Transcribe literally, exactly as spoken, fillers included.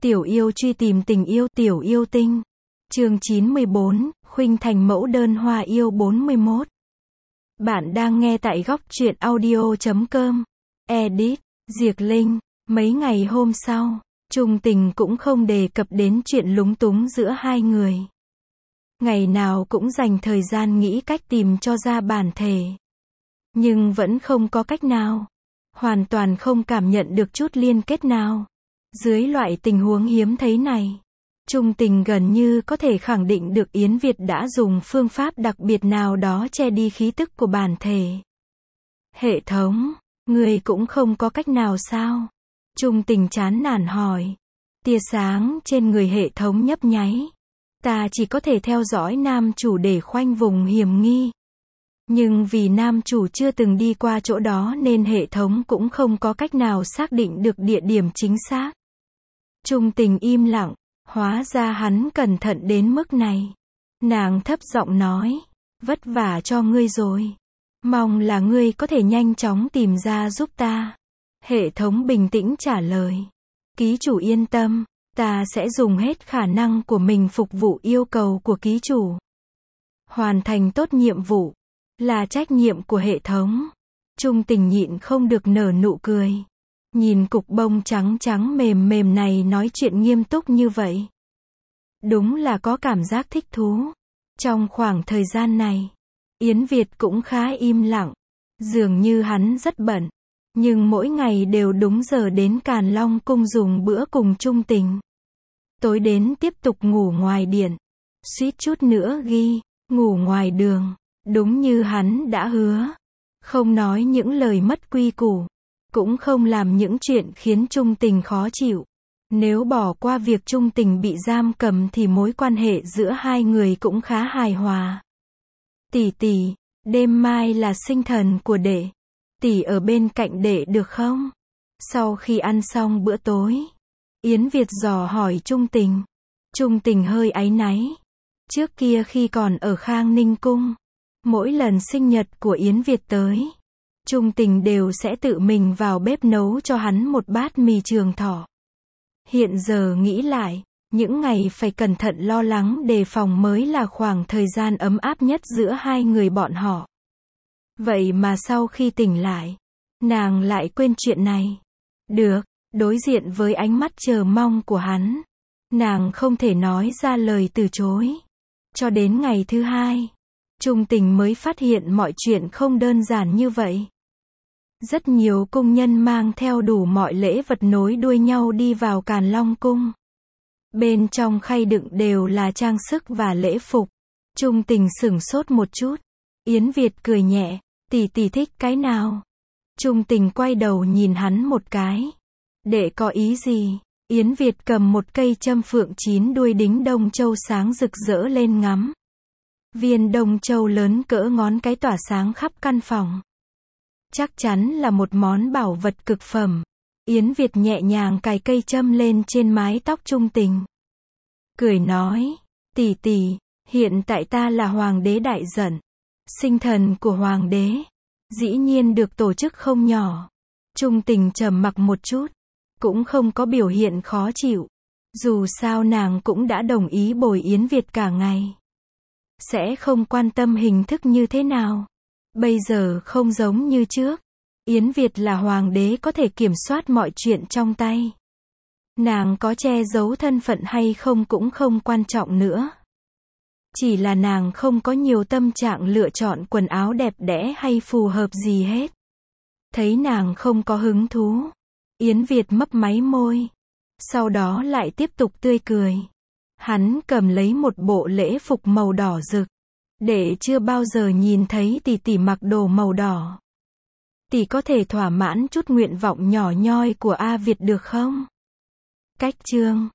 Tiểu yêu truy tìm tình yêu, tiểu yêu tinh. Chương chín mươi bốn, Khuynh Thành mẫu đơn hoa yêu bốn mươi mốt. Bạn đang nghe tại góc truyện audio chấm com. Edit, Diệc Linh. Mấy ngày hôm sau, Trung Tình cũng không đề cập đến chuyện lúng túng giữa hai người. Ngày nào cũng dành thời gian nghĩ cách tìm cho ra bản thể. Nhưng vẫn không có cách nào. Hoàn toàn không cảm nhận được chút liên kết nào. Dưới loại tình huống hiếm thấy này, Trung Tình gần như có thể khẳng định được Yến Việt đã dùng phương pháp đặc biệt nào đó che đi khí tức của bản thể. Hệ thống, người cũng không có cách nào sao? Trung Tình chán nản hỏi. Tia sáng trên người hệ thống nhấp nháy. Ta chỉ có thể theo dõi nam chủ để khoanh vùng hiểm nghi. Nhưng vì nam chủ chưa từng đi qua chỗ đó nên hệ thống cũng không có cách nào xác định được địa điểm chính xác. Trung Tình im lặng, hóa ra hắn cẩn thận đến mức này. Nàng thấp giọng nói, vất vả cho ngươi rồi. Mong là ngươi có thể nhanh chóng tìm ra giúp ta. Hệ thống bình tĩnh trả lời. Ký chủ yên tâm, ta sẽ dùng hết khả năng của mình phục vụ yêu cầu của ký chủ. Hoàn thành tốt nhiệm vụ là trách nhiệm của hệ thống. Trung Tình nhịn không được nở nụ cười. Nhìn cục bông trắng trắng mềm mềm này nói chuyện nghiêm túc như vậy. Đúng là có cảm giác thích thú. Trong khoảng thời gian này, Yến Việt cũng khá im lặng. Dường như hắn rất bận. Nhưng mỗi ngày đều đúng giờ đến Càn Long cung dùng bữa cùng Trung Tình. Tối đến tiếp tục ngủ ngoài điện. Suýt chút nữa ghi, ngủ ngoài đường. Đúng như hắn đã hứa. Không nói những lời mất quy củ. Cũng không làm những chuyện khiến Trung Tình khó chịu. Nếu bỏ qua việc Trung Tình bị giam cầm thì mối quan hệ giữa hai người cũng khá hài hòa. Tỷ tỷ, đêm mai là sinh thần của đệ. Tỷ ở bên cạnh đệ được không? Sau khi ăn xong bữa tối, Yến Việt dò hỏi Trung Tình. Trung Tình hơi áy náy. Trước kia khi còn ở Khang Ninh cung, mỗi lần sinh nhật của Yến Việt tới, Trung Tình đều sẽ tự mình vào bếp nấu cho hắn một bát mì trường thọ. Hiện giờ nghĩ lại, những ngày phải cẩn thận lo lắng đề phòng mới là khoảng thời gian ấm áp nhất giữa hai người bọn họ. Vậy mà sau khi tỉnh lại, nàng lại quên chuyện này. Được, đối diện với ánh mắt chờ mong của hắn, nàng không thể nói ra lời từ chối. Cho đến ngày thứ hai, Trung Tình mới phát hiện mọi chuyện không đơn giản như vậy. Rất nhiều cung nhân mang theo đủ mọi lễ vật nối đuôi nhau đi vào Càn Long cung. Bên trong khay đựng đều là trang sức và lễ phục. Trung Tình sửng sốt một chút. Yến Việt cười nhẹ, tỷ tỷ thích cái nào? Trung Tình quay đầu nhìn hắn một cái. Đệ có ý gì? Yến Việt cầm một cây châm phượng chín đuôi đính đông châu sáng rực rỡ lên ngắm. Viên đông châu lớn cỡ ngón cái tỏa sáng khắp căn phòng. Chắc chắn là một món bảo vật cực phẩm. Yến Việt nhẹ nhàng cài cây châm lên trên mái tóc Trung Tình. Cười nói, tỷ tỷ, hiện tại ta là hoàng đế đại giận. Sinh thần của hoàng đế, dĩ nhiên được tổ chức không nhỏ. Trung Tình trầm mặc một chút, cũng không có biểu hiện khó chịu. Dù sao nàng cũng đã đồng ý bồi Yến Việt cả ngày. Sẽ không quan tâm hình thức như thế nào. Bây giờ không giống như trước. Yến Việt là hoàng đế có thể kiểm soát mọi chuyện trong tay. Nàng có che giấu thân phận hay không cũng không quan trọng nữa. Chỉ là nàng không có nhiều tâm trạng lựa chọn quần áo đẹp đẽ hay phù hợp gì hết. Thấy nàng không có hứng thú, Yến Việt mấp máy môi. Sau đó lại tiếp tục tươi cười. Hắn cầm lấy một bộ lễ phục màu đỏ rực. Đệ chưa bao giờ nhìn thấy tỷ tỷ mặc đồ màu đỏ. Tỷ có thể thỏa mãn chút nguyện vọng nhỏ nhoi của A Việt được không? Cách chương